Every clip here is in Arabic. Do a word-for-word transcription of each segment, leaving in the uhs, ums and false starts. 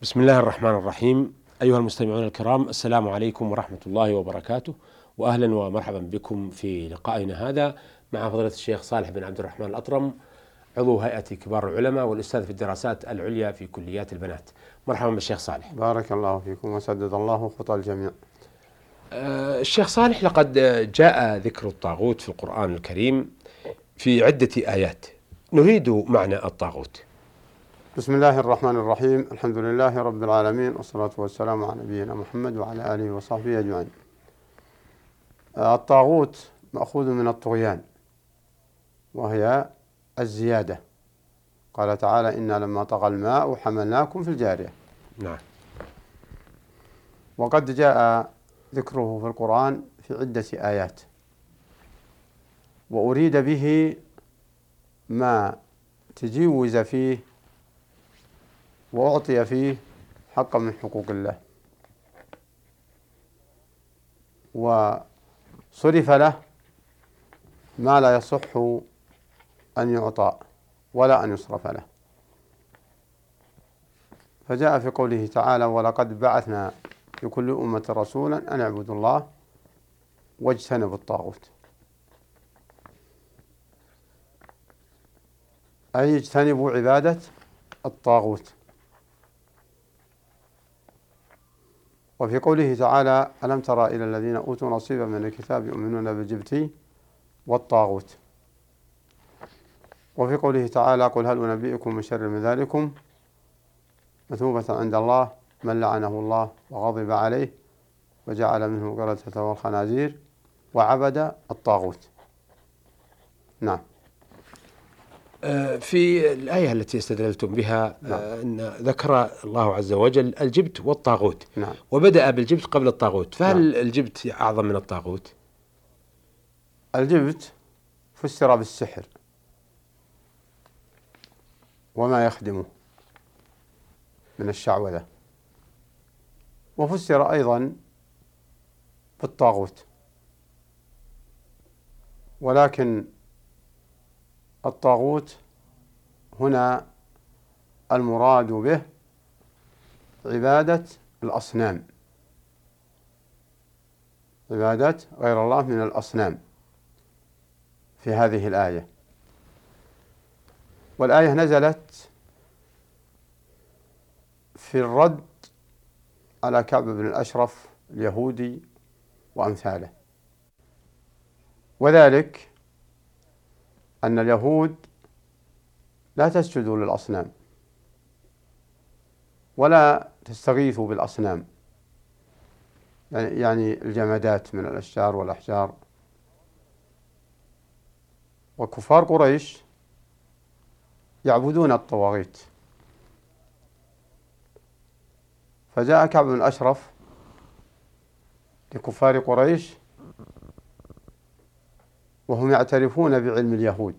بسم الله الرحمن الرحيم. أيها المستمعون الكرام، السلام عليكم ورحمة الله وبركاته، وأهلا ومرحبا بكم في لقائنا هذا مع فضيلة الشيخ صالح بن عبد الرحمن الأطرم، عضو هيئة كبار العلماء والأستاذ في الدراسات العليا في كليات البنات. مرحبا بالشيخ صالح. بارك الله فيكم وسدد الله خطى الجميع. أه الشيخ صالح، لقد جاء ذكر الطاغوت في القرآن الكريم في عدة آيات، نريد معنى الطاغوت. بسم الله الرحمن الرحيم، الحمد لله رب العالمين، والصلاة والسلام على نبينا محمد وعلى آله وصحبه أجمعين. الطاغوت مأخوذ من الطغيان، وهي الزيادة. قال تعالى: إنا لما طغى الماء حملناكم في الجارية. نعم. وقد جاء ذكره في القرآن في عدة آيات، وأريد به ما تجوز فيه وأعطي فيه حقا من حقوق الله، وصرف له ما لا يصح أن يعطى ولا أن يصرف له. فجاء في قوله تعالى: ولقد بعثنا في كل أمة رسولا أن اعبدوا الله واجتنبوا الطاغوت، أي اجتنبوا عبادة الطاغوت. وفي قوله تعالى: ألم ترى إلى الذين أوتوا نصيبا من الكتاب يؤمنون بالجبت والطاغوت. وفي قوله تعالى: قل هل أنبئكم من شر من ذلكم مثوبة عند الله من لعنه الله وغضب عليه وجعل منه القردة والخنازير وعبد الطاغوت. نعم. في الآية التي استدللتم بها، نعم، أن ذكر الله عز وجل الجبت والطاغوت، نعم، وبدأ بالجبت قبل الطاغوت، فهل نعم. الجبت أعظم من الطاغوت؟ الجبت فسر بالسحر وما يخدمه من الشعوذة، وفسر أيضا بالطاغوت، ولكن الطاغوت هنا المراد به عبادة الأصنام، عبادة غير الله من الأصنام في هذه الآية. والآية نزلت في الرد على كعب بن الأشرف اليهودي وأمثاله، وذلك أن اليهود لا تسجدوا للأصنام ولا تستغيثوا بالأصنام، يعني الجمادات من الأشجار والأحجار. وكفار قريش يعبدون الطواغيت، فجاء كعب بن الأشرف لكفار قريش وهم يعترفون بعلم اليهود،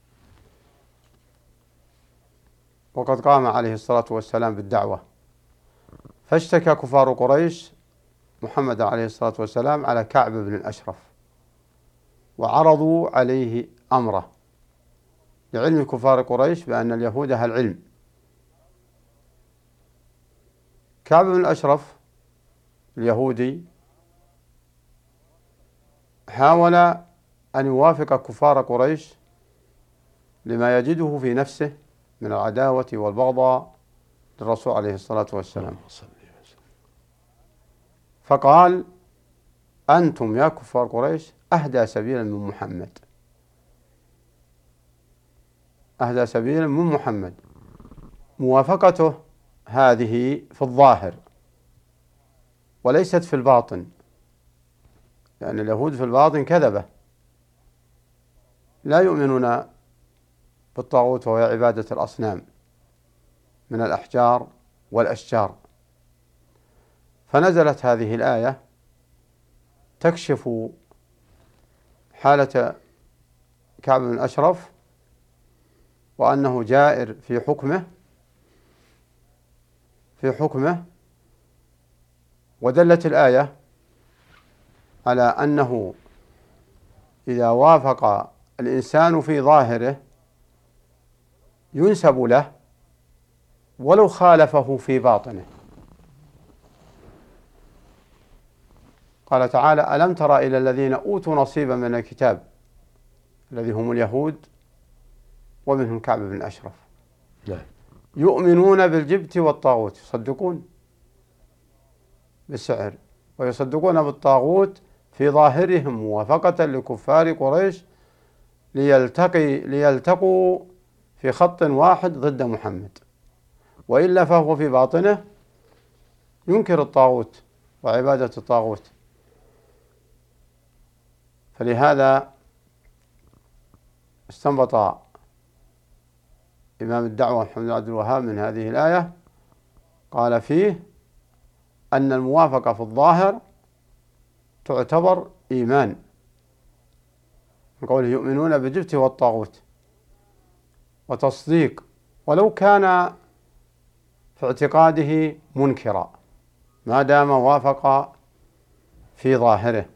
وقد قام عليه الصلاة والسلام بالدعوة، فاشتكى كفار قريش محمد عليه الصلاة والسلام على كعب بن الأشرف، وعرضوا عليه أمره لعلم كفار قريش بأن اليهود أهل علم. كعب بن الأشرف اليهودي حاول أن يوافق كفار قريش لما يجده في نفسه من العداوة والبغضاء للرسول عليه الصلاة والسلام، فقال: أنتم يا كفار قريش أهدى سبيلا من محمد، أهدى سبيلا من محمد. موافقته هذه في الظاهر وليست في الباطن، لأن اليهود في الباطن كذبة، لا يؤمنون بالطاغوت وهي عبادة الأصنام من الأحجار والأشجار. فنزلت هذه الآية تكشف حالة كعب بن الأشرف وأنه جائر في حكمه في حكمه ودلت الآية على أنه إذا وافق الإنسان في ظاهره ينسب له ولو خالفه في باطنه، قال تعالى: ألم تر إلى الذين أوتوا نصيبا من الكتاب، الذي هم اليهود، ومنهم كعب بن أشرف، نعم. يؤمنون بالجبت والطاغوت، يصدقون بالسحر ويصدقون بالطاغوت في ظاهرهم موافقة لكفار قريش ليلتقي ليلتقوا في خط واحد ضد محمد، وإلا فهو في باطنه ينكر الطاغوت وعبادة الطاغوت. فلهذا استنبط إمام الدعوة محمد بن عبد الوهاب من هذه الآية، قال فيه أن الموافقة في الظاهر تعتبر إيمان، من قوله يؤمنون بالجبت والطاغوت، وتصديق ولو كان في اعتقاده منكرا ما دام وافق في ظاهره.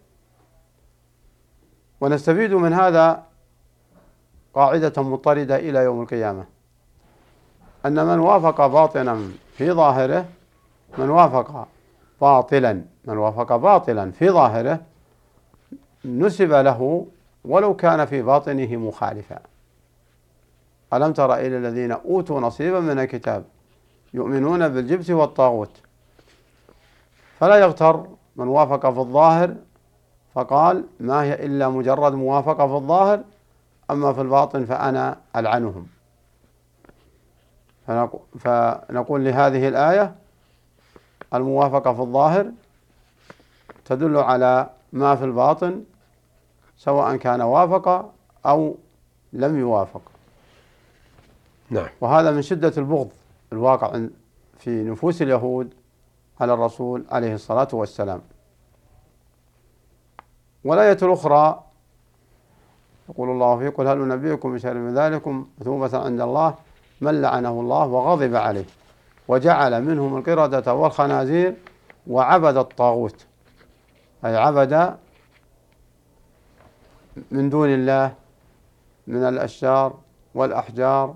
ونستفيد من هذا قاعدة مضطردة إلى يوم القيامة، أن من وافق باطنا في ظاهره من وافق باطلا من وافق باطلا في ظاهره نسب له ولو كان في باطنه مخالفا. ألم تر إلى الذين أوتوا نصيبا من الكتاب يؤمنون بالجبت والطاغوت، فلا يغتر من وافق في الظاهر فقال ما هي إلا مجرد موافقة في الظاهر، أما في الباطن فأنا ألعنهم. فنقول لهذه الآية الموافقة في الظاهر تدل على ما في الباطن سواء كان وافق أو لم يوافق. نعم. وهذا من شدة البغض الواقع في نفوس اليهود على الرسول عليه الصلاة والسلام. والآية الأخرى يقول الله فيه: قل هل ننبئكم بشر من ذلكم مثوبة عند الله من لعنه الله وغضب عليه وجعل منهم القردة والخنازير وعبد الطاغوت، أي عبد من دون الله من الأشجار والأحجار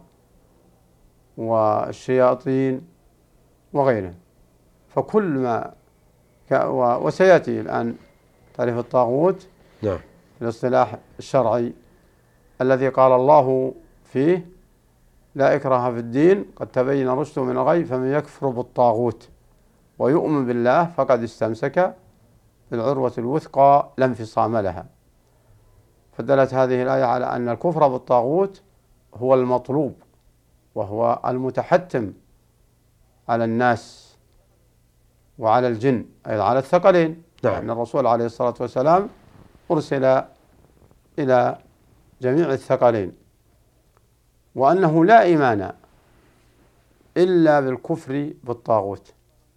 والشياطين وغيره. فكل ما وسيأتي الآن تعريف الطاغوت نعم. في الاصطلاح الشرعي الذي قال الله فيه: لا إكراه في الدين قد تبين الرشد من الغي فمن يكفر بالطاغوت ويؤمن بالله فقد استمسك بالعروة الوثقى لا انفصام لها. فدلت هذه الآية على أن الكفر بالطاغوت هو المطلوب وهو المتحتم على الناس وعلى الجن، أي على الثقلين. نعم. أن الرسول عليه الصلاة والسلام أرسل إلى جميع الثقلين، وأنه لا إيمان إلا بالكفر بالطاغوت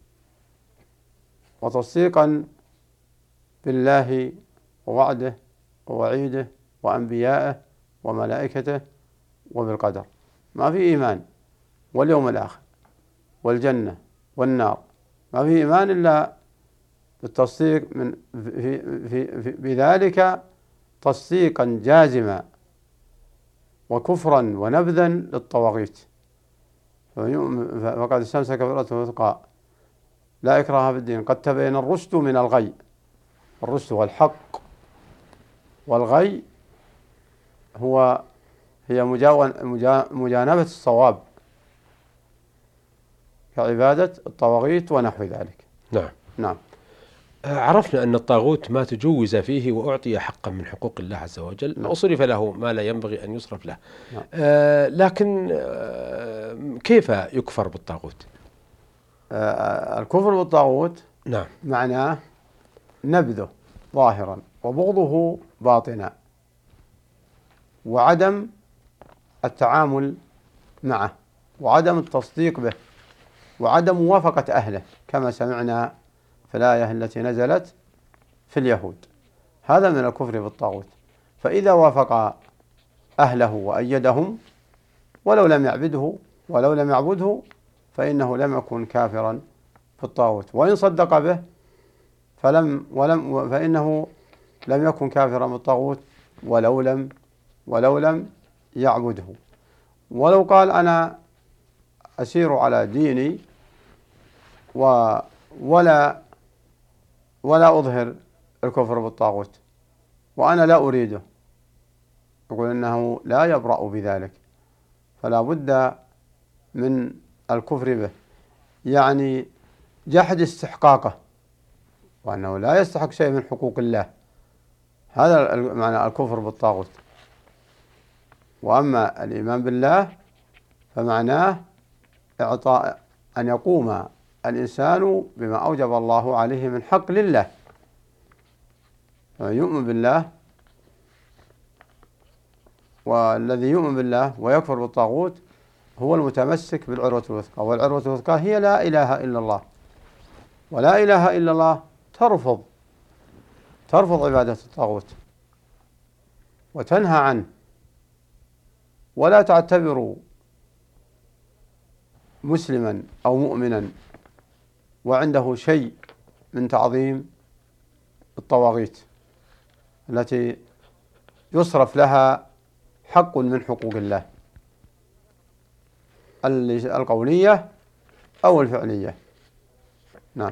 وتصديقا بالله ووعده ووعيده وأنبيائه وملائكته وبالقدر. ما في إيمان واليوم الآخر والجنة والنار، ما في إيمان إلا بالتصديق من في في في بذلك تصديقا جازما وكفرا ونبذا للطواغيت. فقد استمسك بالعروة الوثقى لا إكراه في الدين قد تبين الرشد من الغي. الرشد هو الحق، والغي هو هي مجانبة الصواب كعبادة الطواغيت ونحو ذلك. نعم. نعم. عرفنا أن الطاغوت ما تجوز فيه وأعطي حقا من حقوق الله عز وجل. نعم. وصرف له ما لا ينبغي أن يصرف له. نعم. آه لكن آه كيف يكفر بالطاغوت؟ آه الكفر بالطاغوت نعم معناه نبذه ظاهرا وبغضه باطنا وعدم التعامل معه وعدم التصديق به وعدم موافقة أهله، كما سمعنا في الآية التي نزلت في اليهود. هذا من الكفر بالطاغوت. فإذا وافق أهله وأيدهم ولو لم يعبده ولو لم يعبده فإنه لم يكن كافرا بالطاغوت، وإن صدق به فلم ولم فإنه لم يكن كافرا بالطاغوت ولو لم ولو لم يعبده. ولو قال أنا أسير على ديني و ولا ولا أظهر الكفر بالطاغوت وأنا لا أريده، يقول إنه لا يبرأ بذلك، فلا بد من الكفر به، يعني جحد استحقاقه وأنه لا يستحق شيء من حقوق الله، هذا معنى الكفر بالطاغوت. وأما الإيمان بالله فمعناه إعطاء أن يقوم الإنسان بما أوجب الله عليه من حق لله، فمن يؤمن بالله والذي يؤمن بالله ويكفر بالطاغوت هو المتمسك بالعروة الوثقى، والعروة الوثقى هي لا إله إلا الله، ولا إله إلا الله ترفض ترفض عبادة الطاغوت وتنهى عنه، ولا تعتبر مسلما أو مؤمنا وعنده شيء من تعظيم الطواغيت التي يصرف لها حق من حقوق الله القولية أو الفعلية. نعم.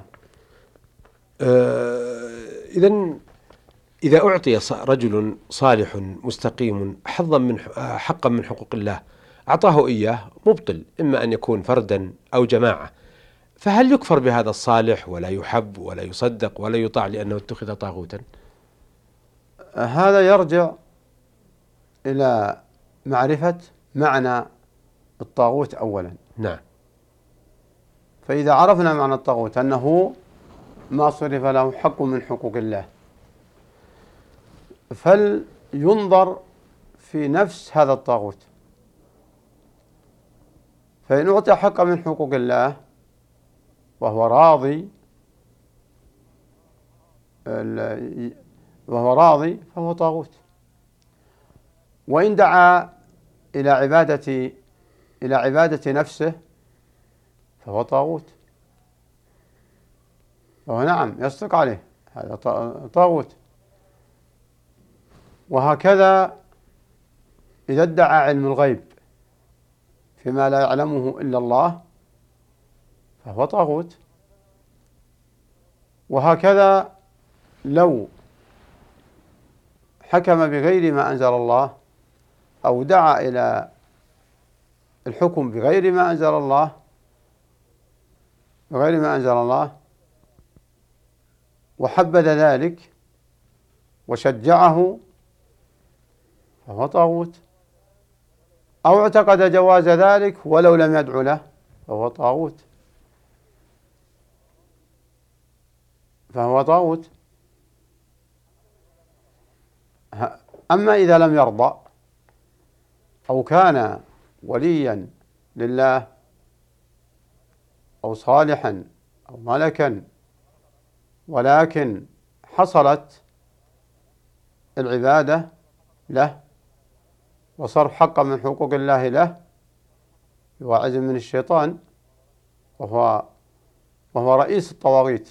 آه إذن إذا أعطي رجل صالح مستقيم حظا من حقا من حقوق الله أعطاه إياه مبطل، إما أن يكون فردا أو جماعة، فهل يكفر بهذا الصالح ولا يحب ولا يصدق ولا يطاع لأنه اتخذ طاغوتا؟ هذا يرجع إلى معرفة معنى الطاغوت أولا. نعم. فإذا عرفنا معنى الطاغوت أنه ما صرف له حق من حقوق الله، فلينظر في نفس هذا الطاغوت، فإن أعطي حق من حقوق الله وهو راضي وهو راضي فهو طاغوت، وإن دعا إلى عبادة إلى عبادة نفسه فهو طاغوت، فهو نعم يصدق عليه، هذا طاغوت. وهكذا إذا ادعى علم الغيب فيما لا يعلمه إلا الله فهو طاغوت. وهكذا لو حكم بغير ما أنزل الله أو دعا إلى الحكم بغير ما أنزل الله بغير ما أنزل الله وحبذ ذلك وشجعه فهو طاغوت، أو اعتقد جواز ذلك ولو لم يدعو له فهو طاغوت فهو طاغوت. أما إذا لم يرضى أو كان وليا لله أو صالحا أو ملكا ولكن حصلت العبادة له وصرف حقا من حقوق الله له بواعظ من الشيطان، وهو وهو رئيس الطواغيت،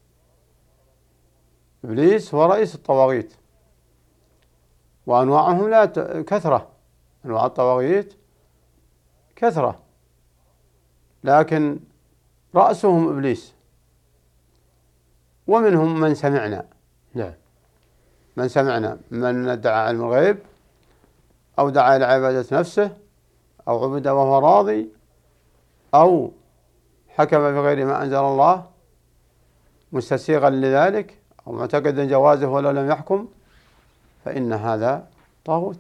إبليس هو رئيس الطواغيت، وأنواعهم لا كثرة، أنواع الطواغيت كثرة، لكن رأسهم إبليس، ومنهم من سمعنا. نعم. من سمعنا من ادعى علم الغيب أو دعا إلى عبادة نفسه أو عبد وهو راضي أو حكم بغير ما أنزل الله مستسيغا لذلك أو معتقدا جوازه ولو لم يحكم، فإن هذا طاغوت.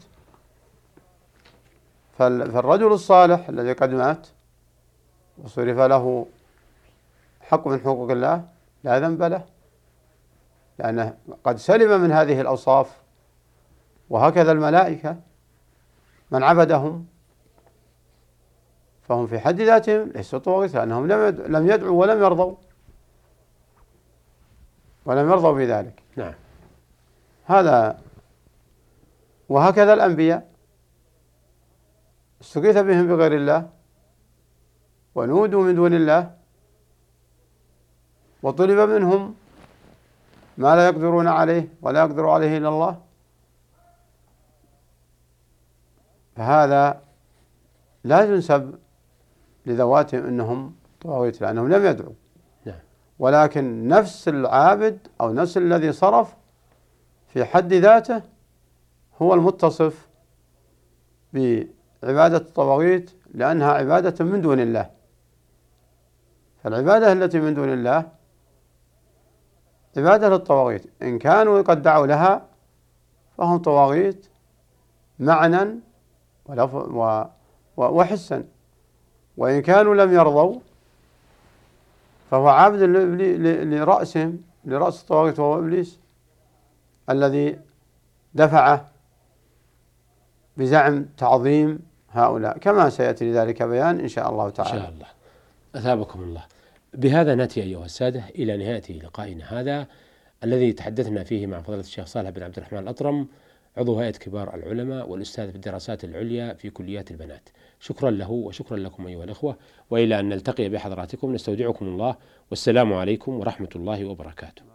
فالرجل الصالح الذي قد مات وصرف له حق من حقوق الله لا ذنب له، لأنه قد سلم من هذه الأوصاف. وهكذا الملائكة من عبدهم فهم في حد ذاتهم ليسوا طواغيت، لأنهم لم يدعوا ولم يرضوا ولم يرضوا بذلك. نعم. هذا. وهكذا الأنبياء استغيث بهم بغير الله ونودوا من دون الله وطلب منهم ما لا يقدرون عليه ولا يقدر عليه إلا الله، فهذا لا ينسب لذواتهم أنهم طواغيت، لأنهم لم يدعوا، ولكن نفس العابد أو نفس الذي صرف في حد ذاته هو المتصف بعبادة الطواغيت، لأنها عبادة من دون الله. فالعبادة التي من دون الله عبادة للطواغيت، إن كانوا قد دعوا لها فهم طواغيت معنى وحسا، وإن كانوا لم يرضوا فهو عابد لرأسهم، لرأس الطواغيت وهو إبليس الذي دفعه بزعم تعظيم هؤلاء، كما سيأتي لذلك بيان إن شاء الله تعالى. إن شاء الله. أثابكم الله. بهذا نأتي أيها السادة إلى نهاية لقائنا هذا الذي تحدثنا فيه مع فضيلة الشيخ صالح بن عبد الرحمن الأطرم، عضو هيئة كبار العلماء والأستاذ في الدراسات العليا في كليات البنات. شكرا له وشكرا لكم أيها الأخوة، وإلى أن نلتقي بحضراتكم نستودعكم الله، والسلام عليكم ورحمة الله وبركاته.